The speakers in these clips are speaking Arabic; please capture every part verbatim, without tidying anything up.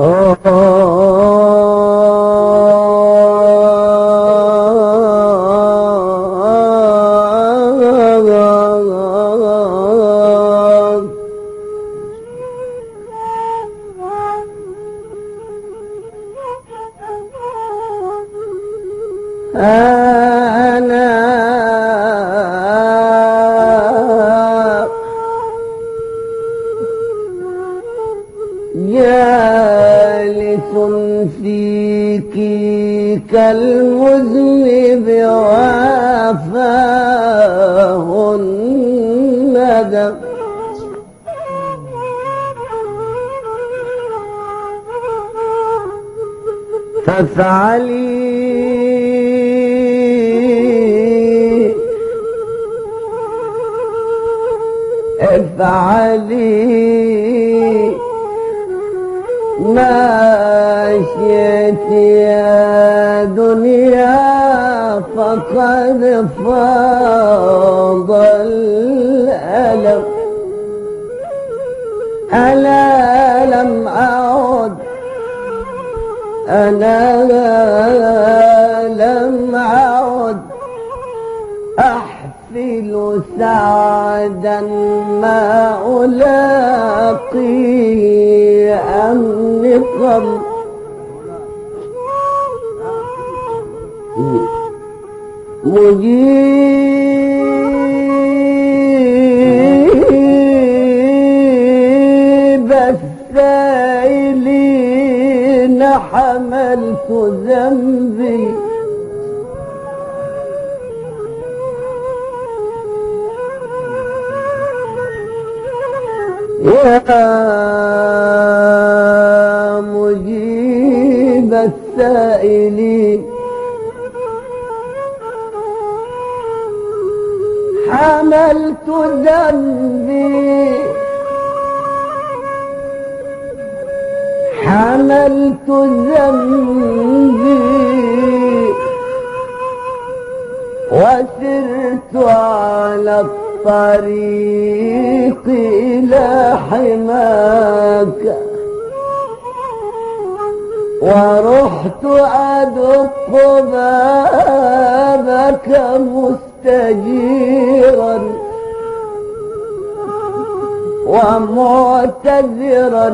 أنا جالس فيك كالمذنب وافاه الندم فافعلي افعلي ما شئت يا دنيا فقد فاض الألم. ألا لم أعد أنا لم أعد أحفل سعدا ما ألاقي أمنقم مجيب السائلين حملت ذنبي يا مجيب السائلين حملت ذنبي حملت ذنبي وسرت على الطريق إلى حماك ورحت أدق بابك مستجيرا ومعتذرا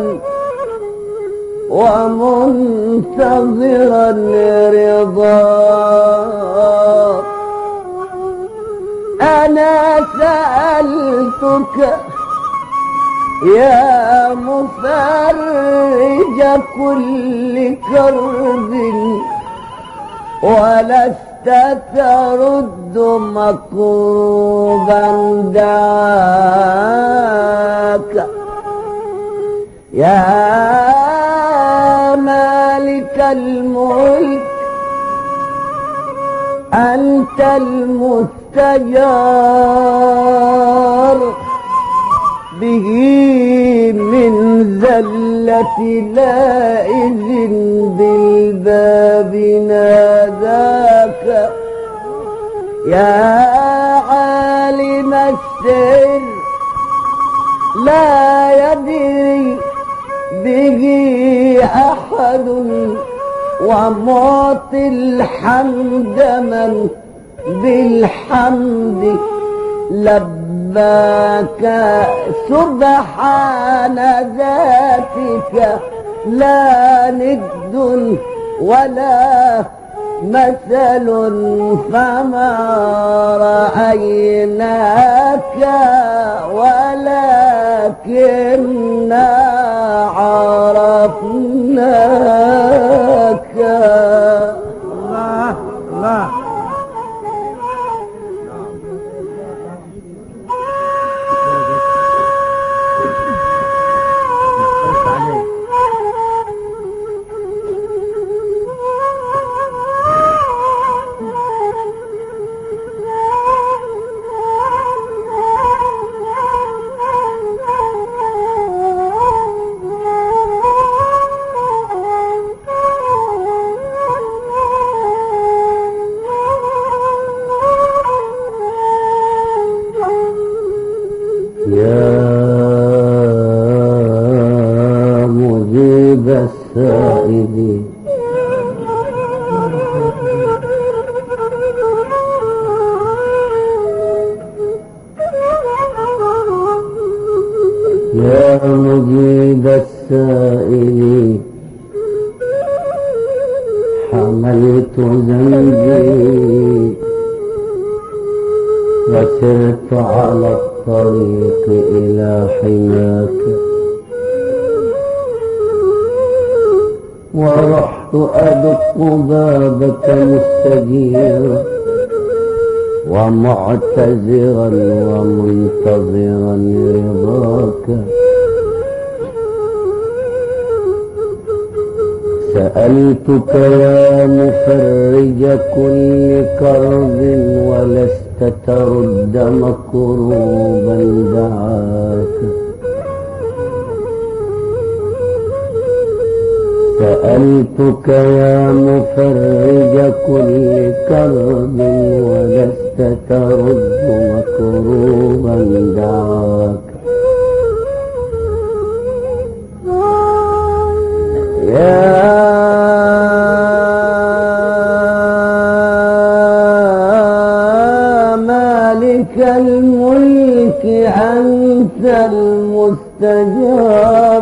ومنتظرا لرضاك. أنا سألتك يا مفرج كل كرب ولست ترد مكروبا دعاك. يا مالك الملك أنت المستجار به من زلة لائذ بالباب ناداك. يا عالم السر لا يدري به أحد ومعطي الحمد من بالحمد لباك. سبحان ذاتك لا ند ولا مثل فما رأيناك ولكننا عرفناك. الله الله السائلين. يا مجيب السائلين حملت ذنبي وسرت على الطريق إلى حماك، ورحت أدق بابك مستجيرا ومعتذرا ومنتظرا رضاك. سألتك يا مفرج كل كرب ولست ترد مكروبا دعاك. سألتك يا مفرج كل كرب ولست ترد مكروبا دعاك. يا مالك الملك أنت المستجار.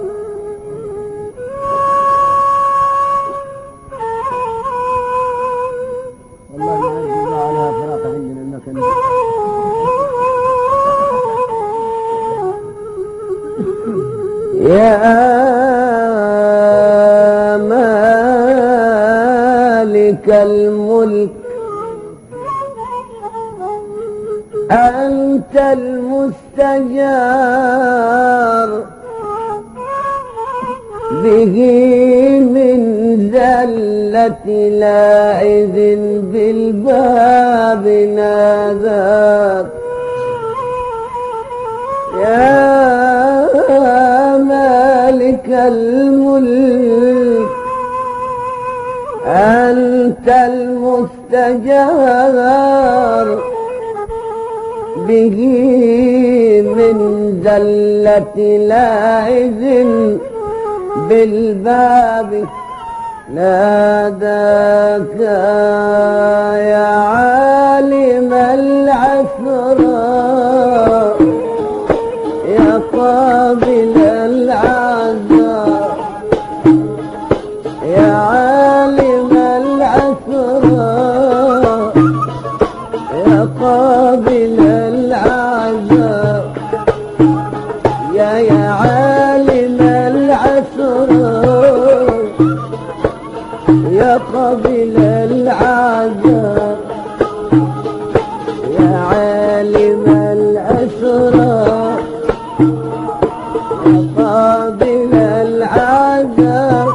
يا مالك الملك أنت المستجار به من زلة لاعذ بالباب ناداك. يا مالك الملك أنت المستجار به من زلة لاعذ بالباب ناداك. يا عالم العثراء يا قابل العذاب. يا عالم العثراء يا قابل العذاب. يا يا عالم العثراء يا قابل العذاب. يا عالم الأسرار يا قابل العذاب.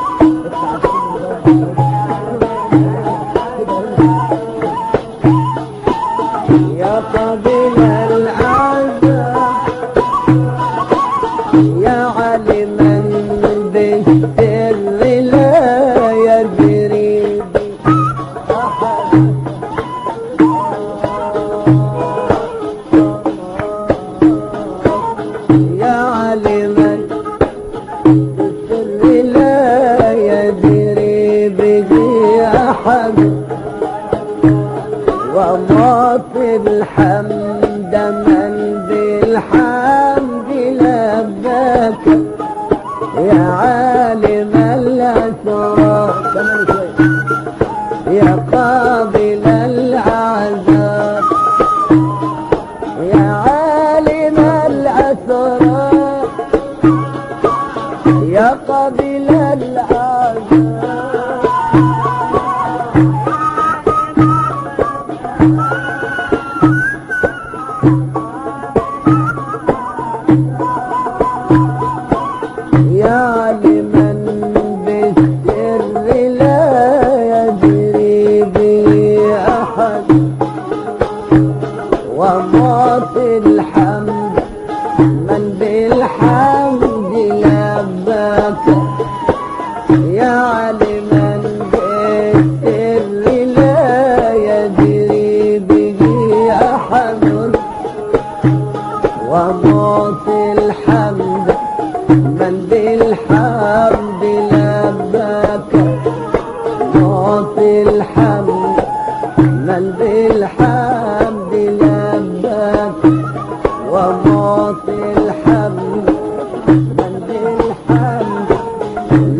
يا قابل العذاب يا عالما بالسر لا يدري أحد. يا عالما بالسر لا يدري به أحد. ومعطي الحمد من بالحمد لباك. يا عالم الأسرار يا قابل العذاب. يا عالم الأسرار يا قابل العذاب. يا عالما بالسر لا يدري به أحد. ومعطي الحمد من بالحمد لباك. يا عالما بالسر لا يدري به أحد. ومعطي الحمد من بالحمد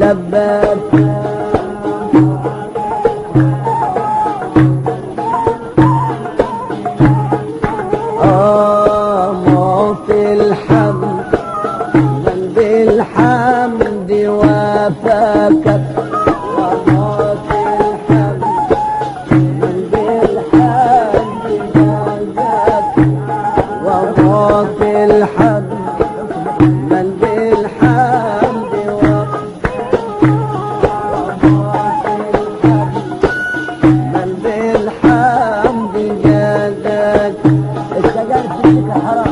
لباك آه معطي الحمد من بالحمد وافاك ومعطي الحمد من بالحمد جازاك ومعطي الحمد من بالحمد من بالحمد جازاك السجاير فيك حرام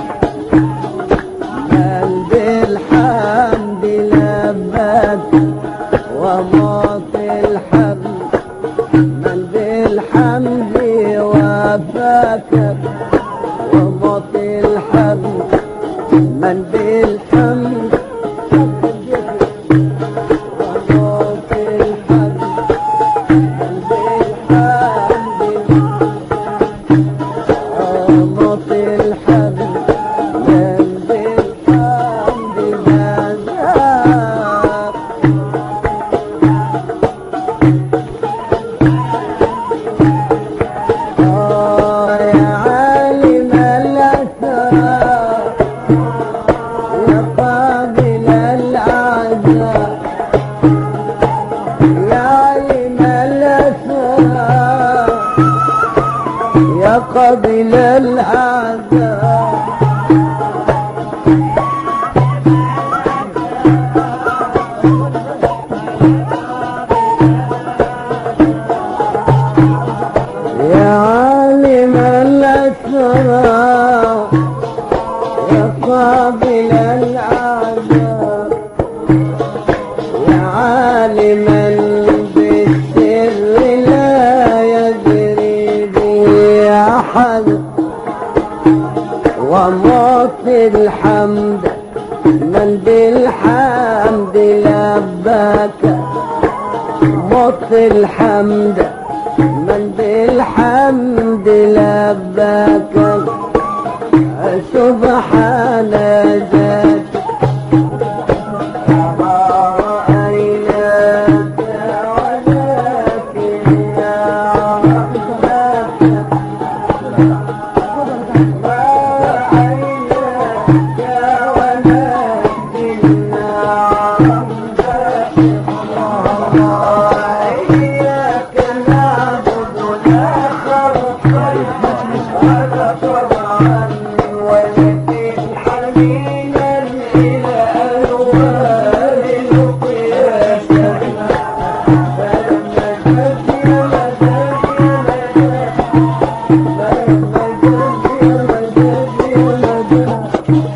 من بالحمد لباك ومعطي الحمد من بالحمد وفاك ومعطي الحمد من بالحمد ومعطي الحمد من بالحمد ومعطي الحمد من بالحمد جزاك آه يا عالم الأسرار يا قابل الأعداء يا عالم الأسرار يا قابل الأعداء يا عالم الأسرار يا قابل الأعذار يا عالما بالسر لا يدري به أحد ومعطي الحمد من بالحمد لباك معطي الحمد من بالحمد لباك سبحان ذاتك ما رأيناك ولكن يا رحمتك ما رأيناك ولكن يا رحمتك إياك نعبد لا خلق ولا طبعا ولكن حنينا إلى ألوان القياس فلما جد يا مجد يا مجد فلما جد يا مجد يا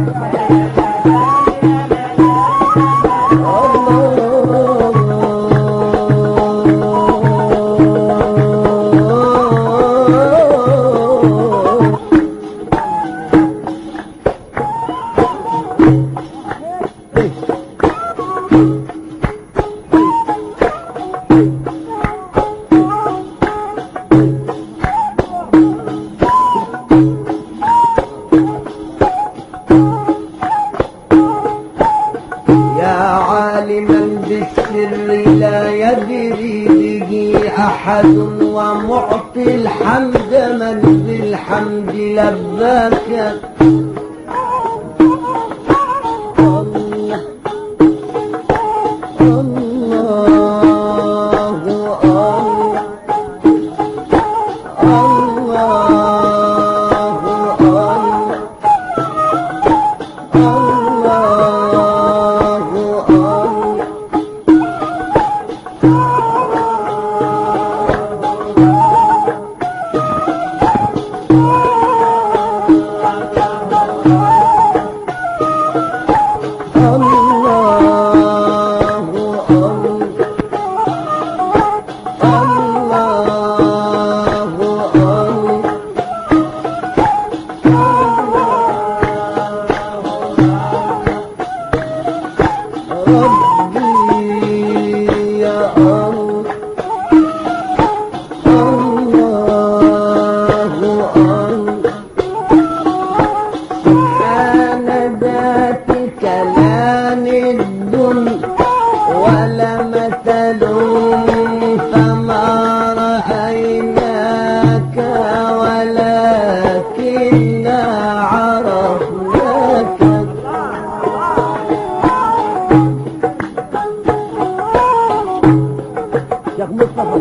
عالما بالسر لا يدري به أحد ومعطي الحمد من بالحمد لباك الله الله ولا مثل فما رأيناك ولكننا عرفناك شيخ مصطفى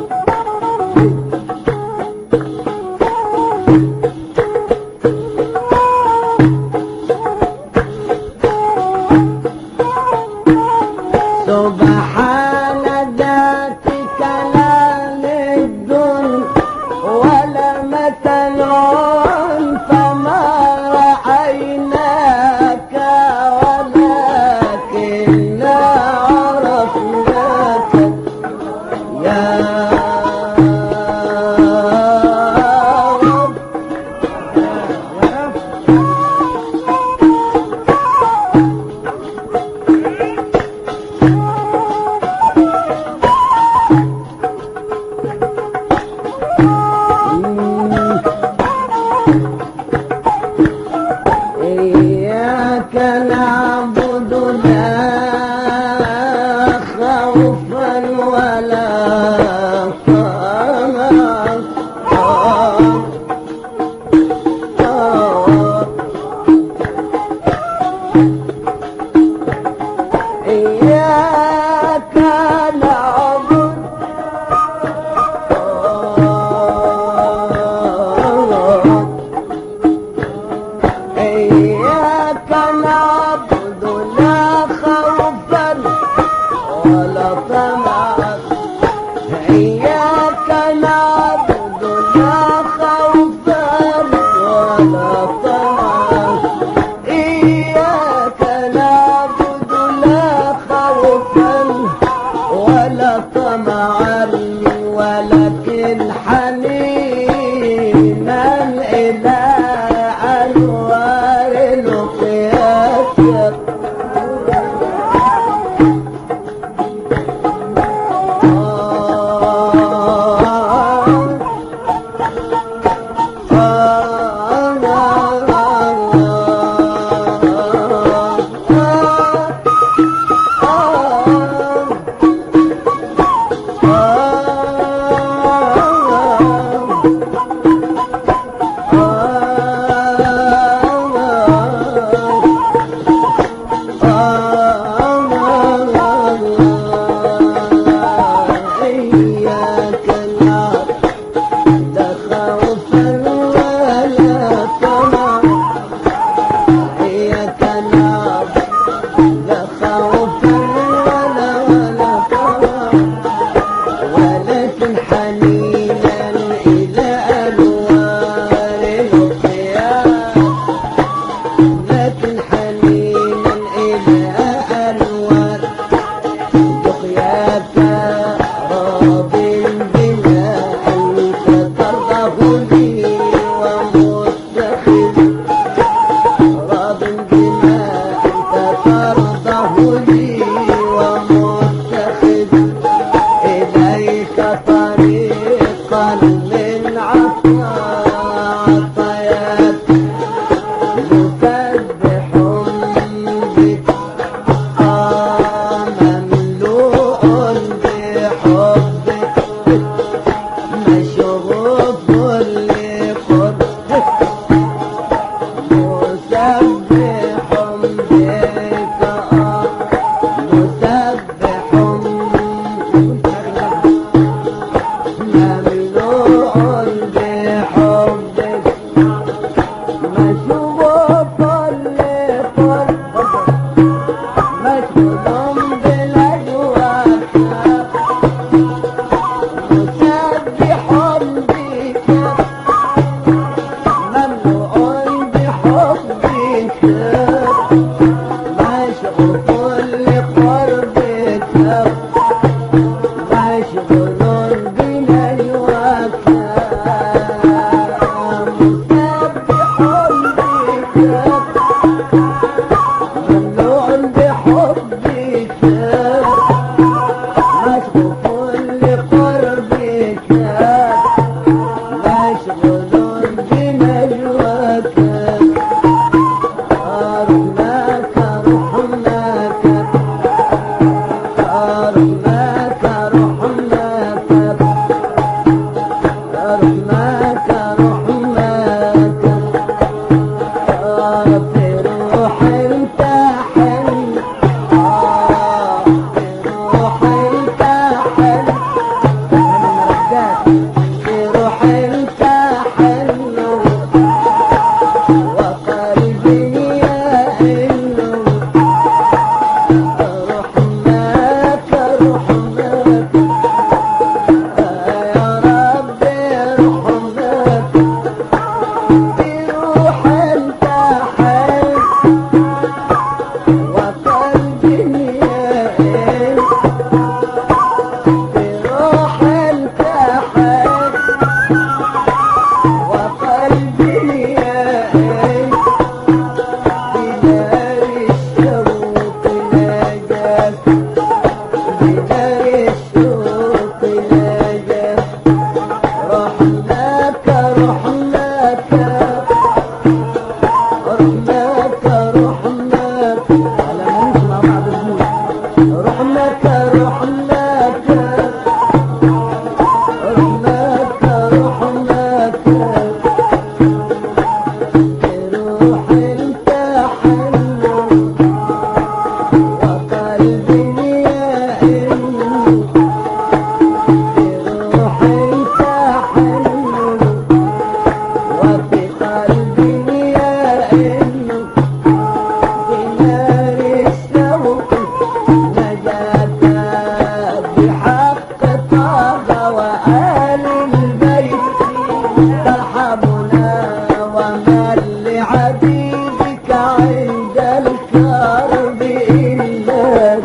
سبحان ذاتك لا ند ولا مثل فما رأيناك ولكننا عرفناك يا رب إياك نعبد لا خوفا ولا طمعا إياك نعبد إياك نعبد لا خوفا ولا طمعا إياك نعبد لا خوفا ولا طمعا إياك نعبد لا خوفا ولا طمعا ولكن حنينا إلى أنوار القياس إياك نعبد خوفا ولا طمعا إياك نعبد خوفا ولا ولا طمعا ولكن حنينا إلى أنوار القياس لكن حنينا إلى أنوار لقياك راض بما أنت ترضه لي ومتخذ راض بما أنت ترضه لي ومتخذ إليك طريقا من عطاياك مسبح بك مملوء بحبك مشغوف لقربك مسبح بك مسبح مملوء بحبك مشغوف لقربك مشغول بالأجواك مسبح بك مملوء بحبك مشغوف لقربك مشغول بنجواك مسبح بك مملوء بحبك مشغوف لقربك مشغول بنجواك رحماك رحماك رحمك رحمك رحمك رحمك روح انت حلو وقلبي يئن روح انت حلو وفي قلبي يئن بنار الشوق نجاك بحق طه وآل البيت ترحمنا ومن لعبيدك عند الكرب إلاك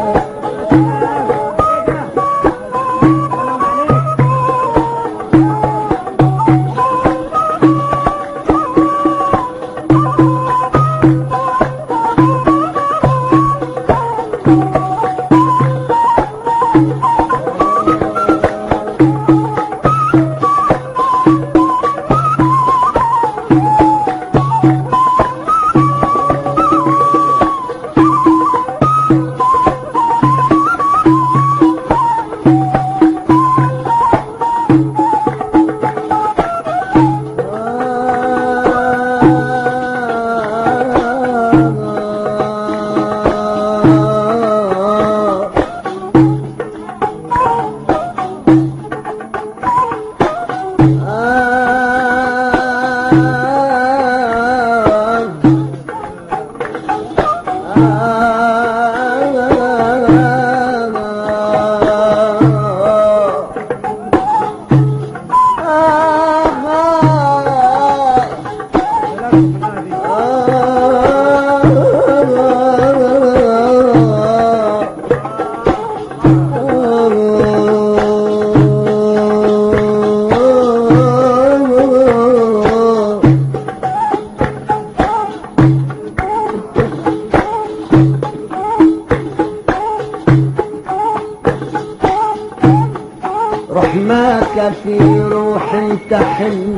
رحماك في روح تحن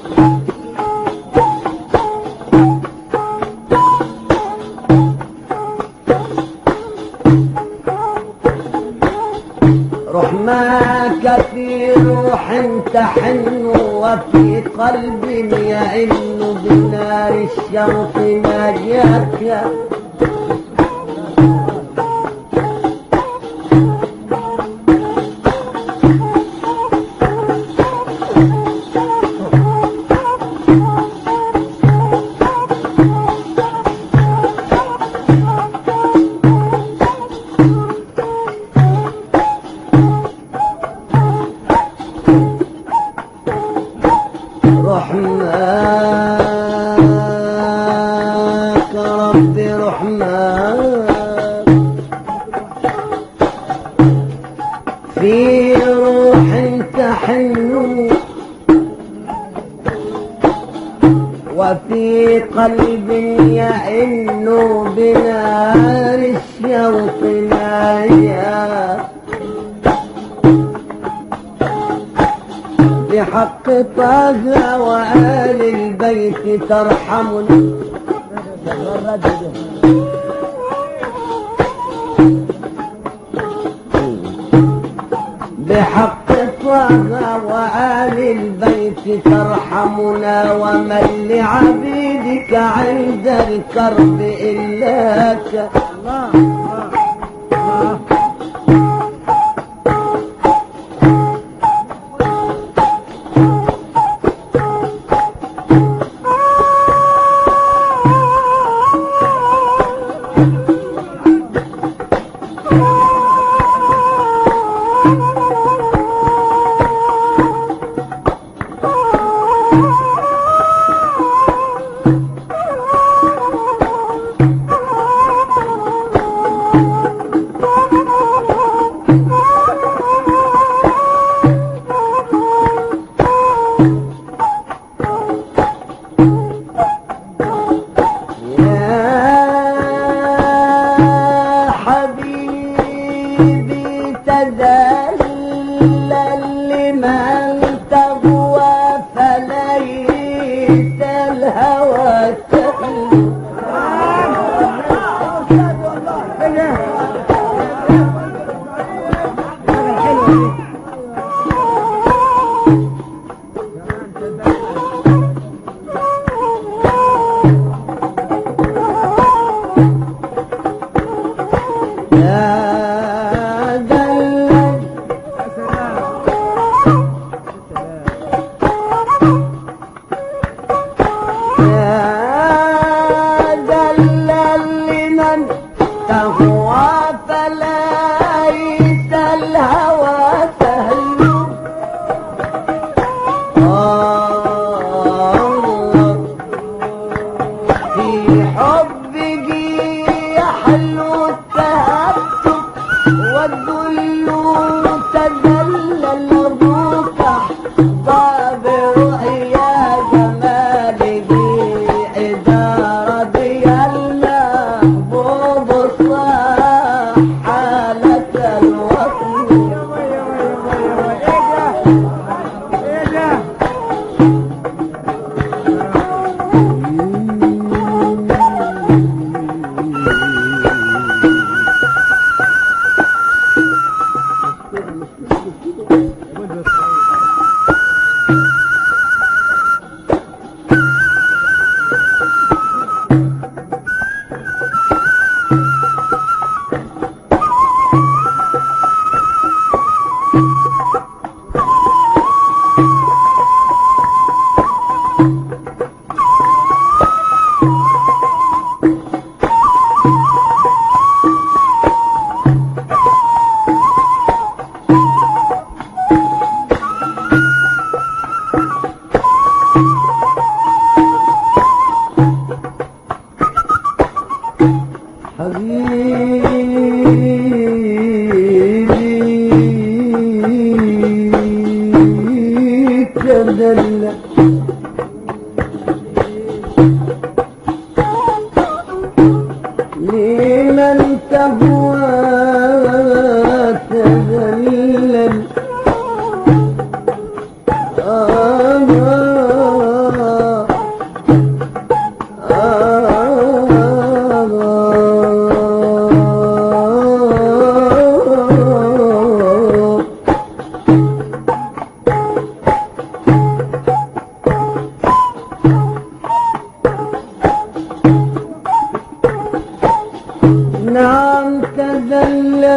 رحماك في روح تحن وفي قلب يئن بنار الشوق ناجاك رحماك ربي رحماك في روح تحن وفي قلب يئن بنار الشوق نايا بحق طه وآل البيت ترحمنا بحق طه وآل البيت ترحمنا ومن لعبيدك عند الكرب إلاك الله الله الله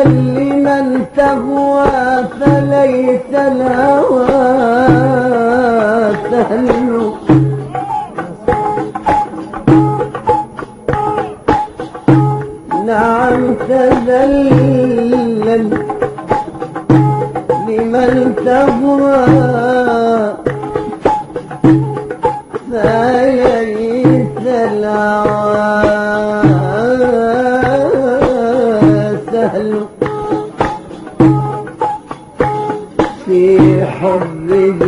لمن تهوى فليس الهوى سهل نعم تذلل لمن تهوى فليس الهوى سهل في حبه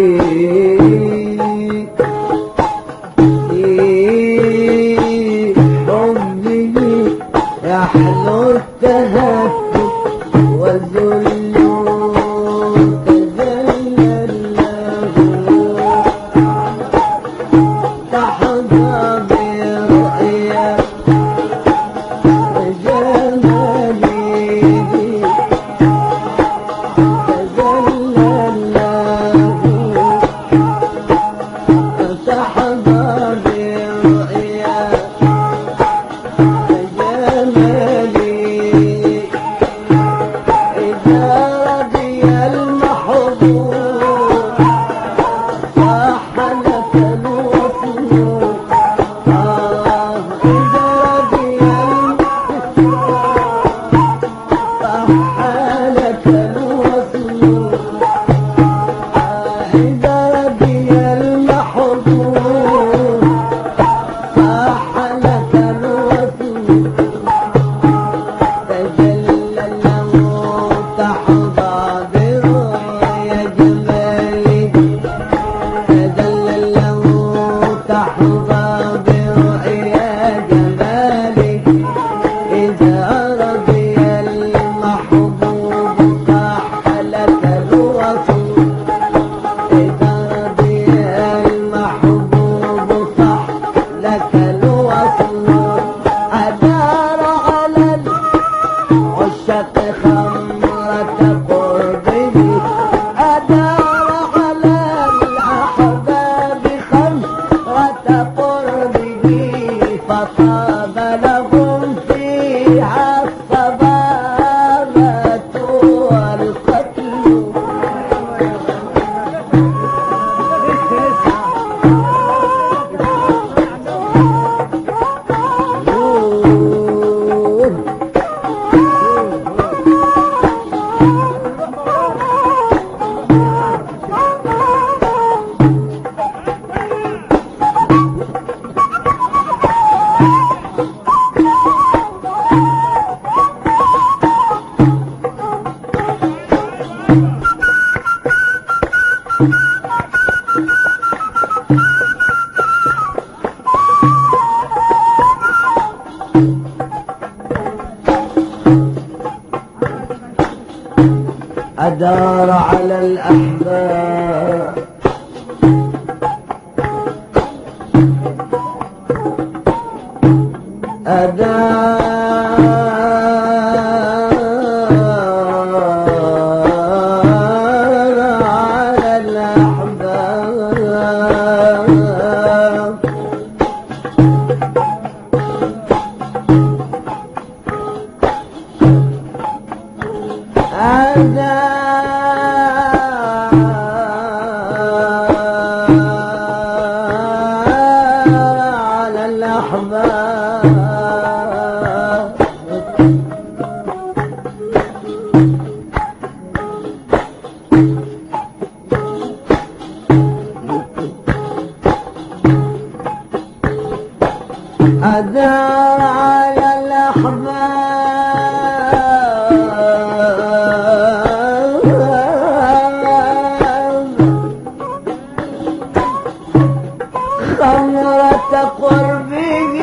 في حبه يحلو التهفت والذل تذلل له تحظى برؤيا جماله تذلل له تحظى برؤيا جماله إذا رضي المحبوب صاح لك الوصل آه إذا رضي صاح لك الوصل آه إذا رضي المحبوب صاح لك الوصل تجلل له تحظى برؤيا جماله تجلل له تحظى برؤيا جماله إذا رضي المحبوب صاح لك الوصل إذا رضي المحبوب صاح لك الوصل أدار على العشاق خمرة قربه أدار على الأحباب خمرة قربه فطاب لهم فيها الصبابة والقتل أدار على الأحباب أدار على الأحباب على الأحباب أدار على الأحباب خمرة قربه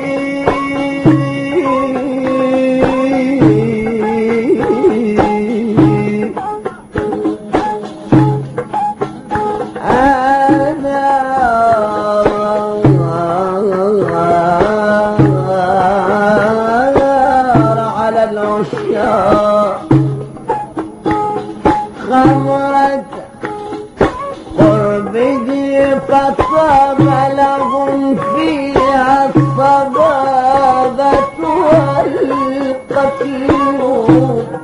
على العشاق خمرة قربه فطاب لهم فيها الصبابة والقتل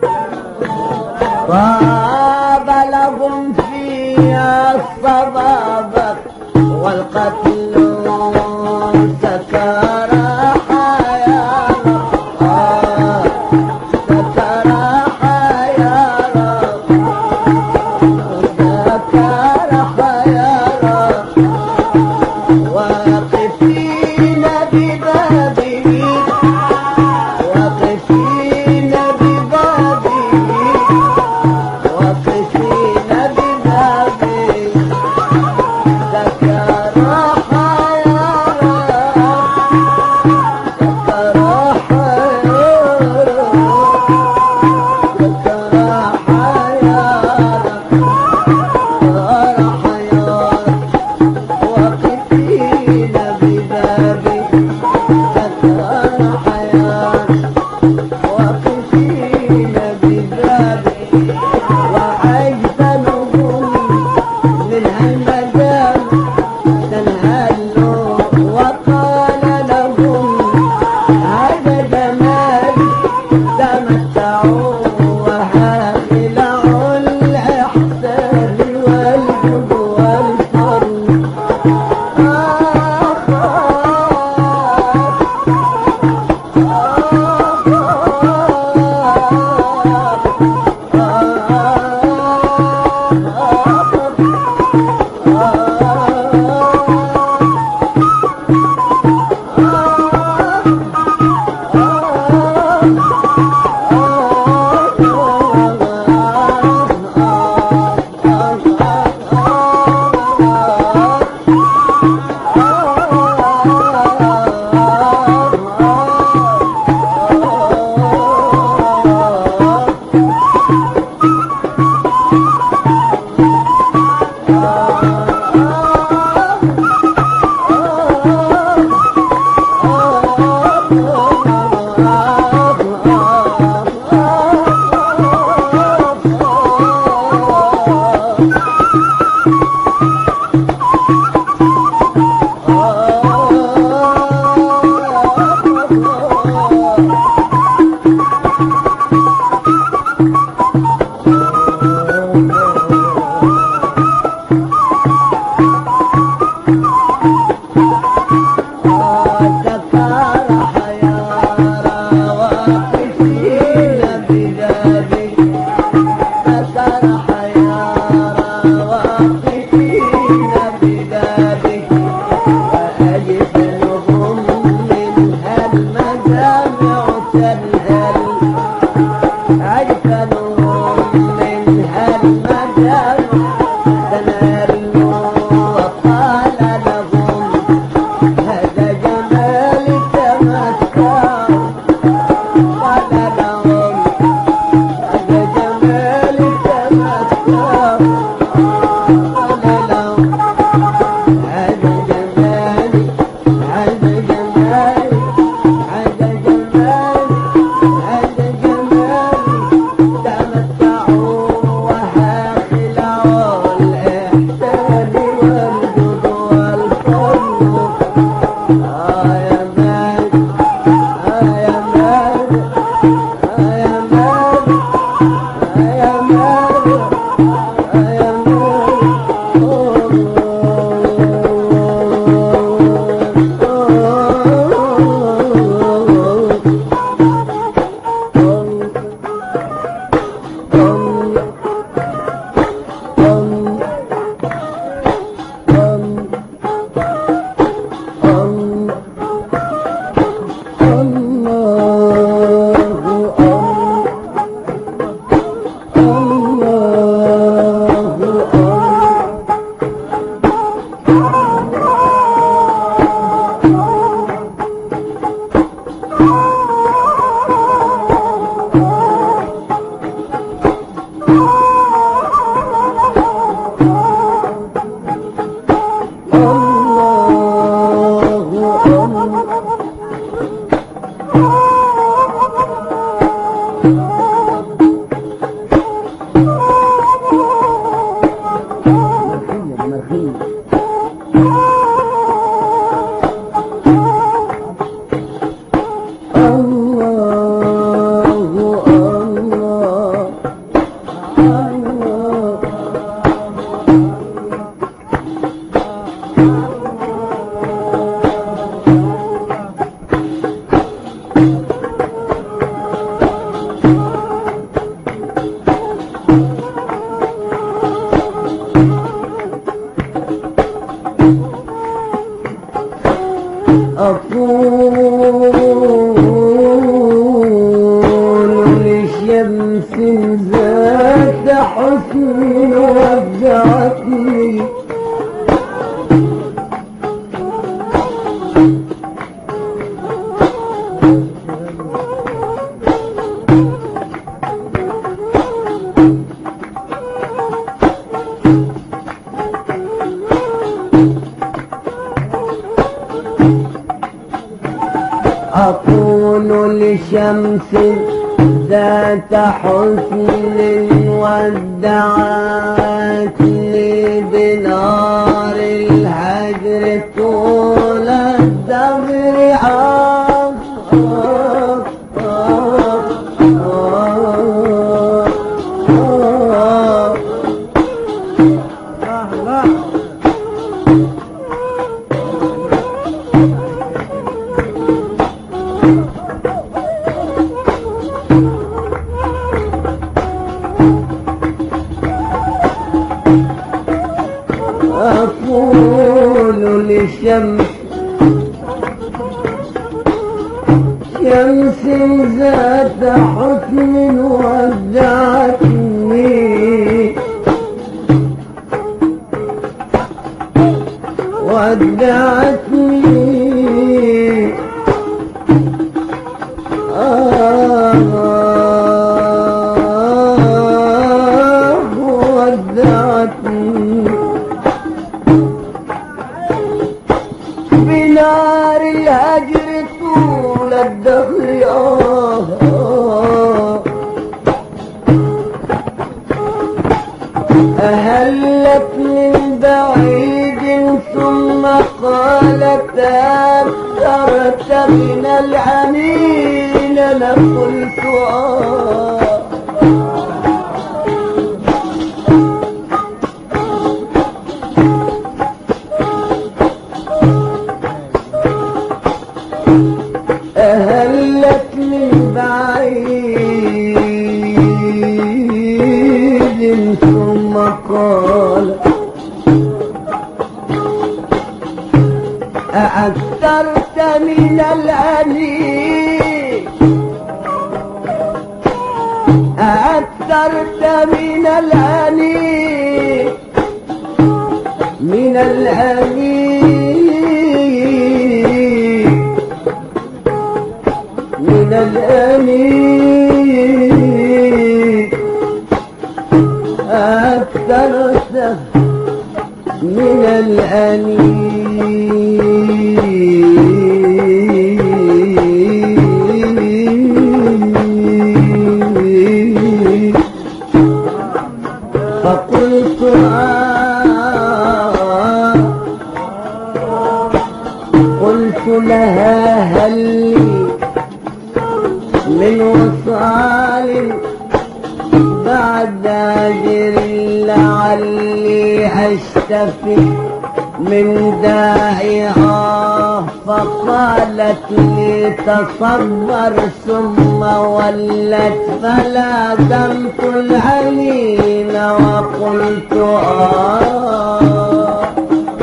طاب لهم فيها الصبابة والقتل سكر حيانا آه سكر حيانا سكر حيانا واقفين ببابه واقفين ببابه ذات حسن ودعتني أقول لشمس ذات حسن ودعتني بنار الهجر طول الدهر آه آه آه آه الله الله أقول لشمس شمس ذات حسن ودعتني ودعتني آه ودعتني بنار الهجر طول الدهر آه آه أهلت من بعيد ثم قالت أكثرت من العنين لقلت آه أهلت من بعيد ثم قال أأكثرت من الأنين أأكثرت من الأنين من الأنين من الأنين أكثرت من الأنين فقلت آه قلت لها هل لي من وصال بعد أجر لعلي أشتفي من داعها فقالت لي تصبر ثم ولت فلازمت الحنين وقلت آه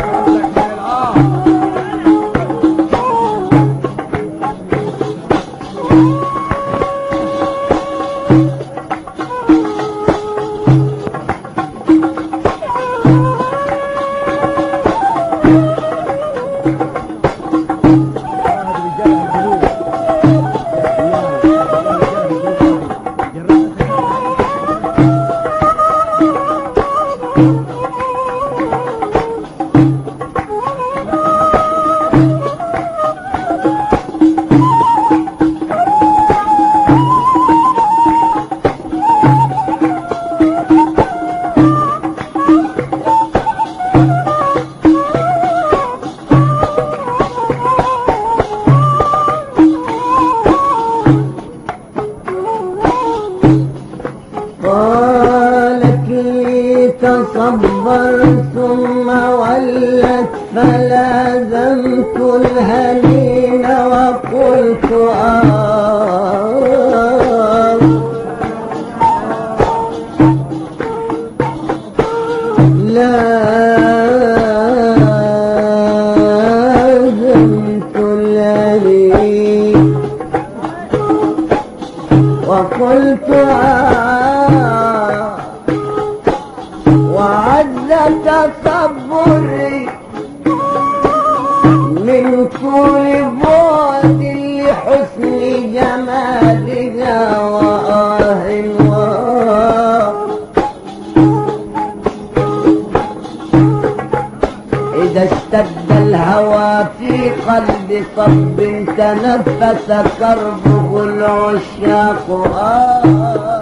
تصبر ثم ولت فلازمت الهنين وقلت آه لازمت الهنين وقلت آه حري من طول بعد لحسن جمالها وآه وآه إذا اشتد الهوى في قلب صب تنفس كربه العشاق آه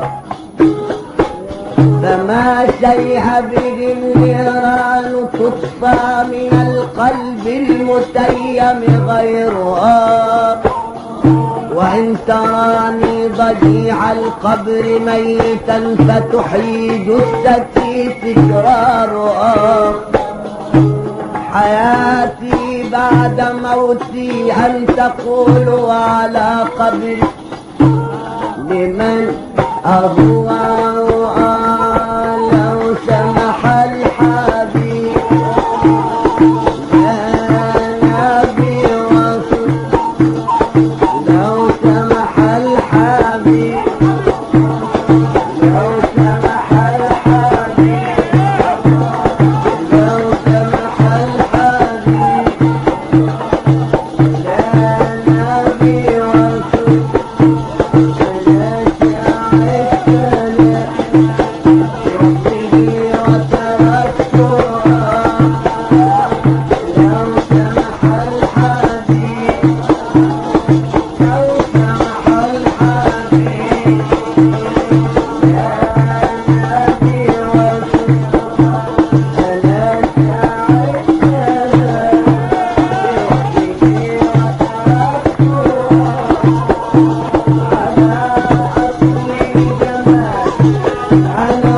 فما شيء به النيران تطفى من القلب المتيم غيرها وإن تراني ضجيع القبر ميتا فتحيي جثتي تكرارها حياتي بعد موتي هل تقول على قبري لمن أضوى لو سمح الحبيب يا نبي رسول لو سمح الحبيب لو سمح الحبيب لو سمح الحبيب يا نبي رسول I know.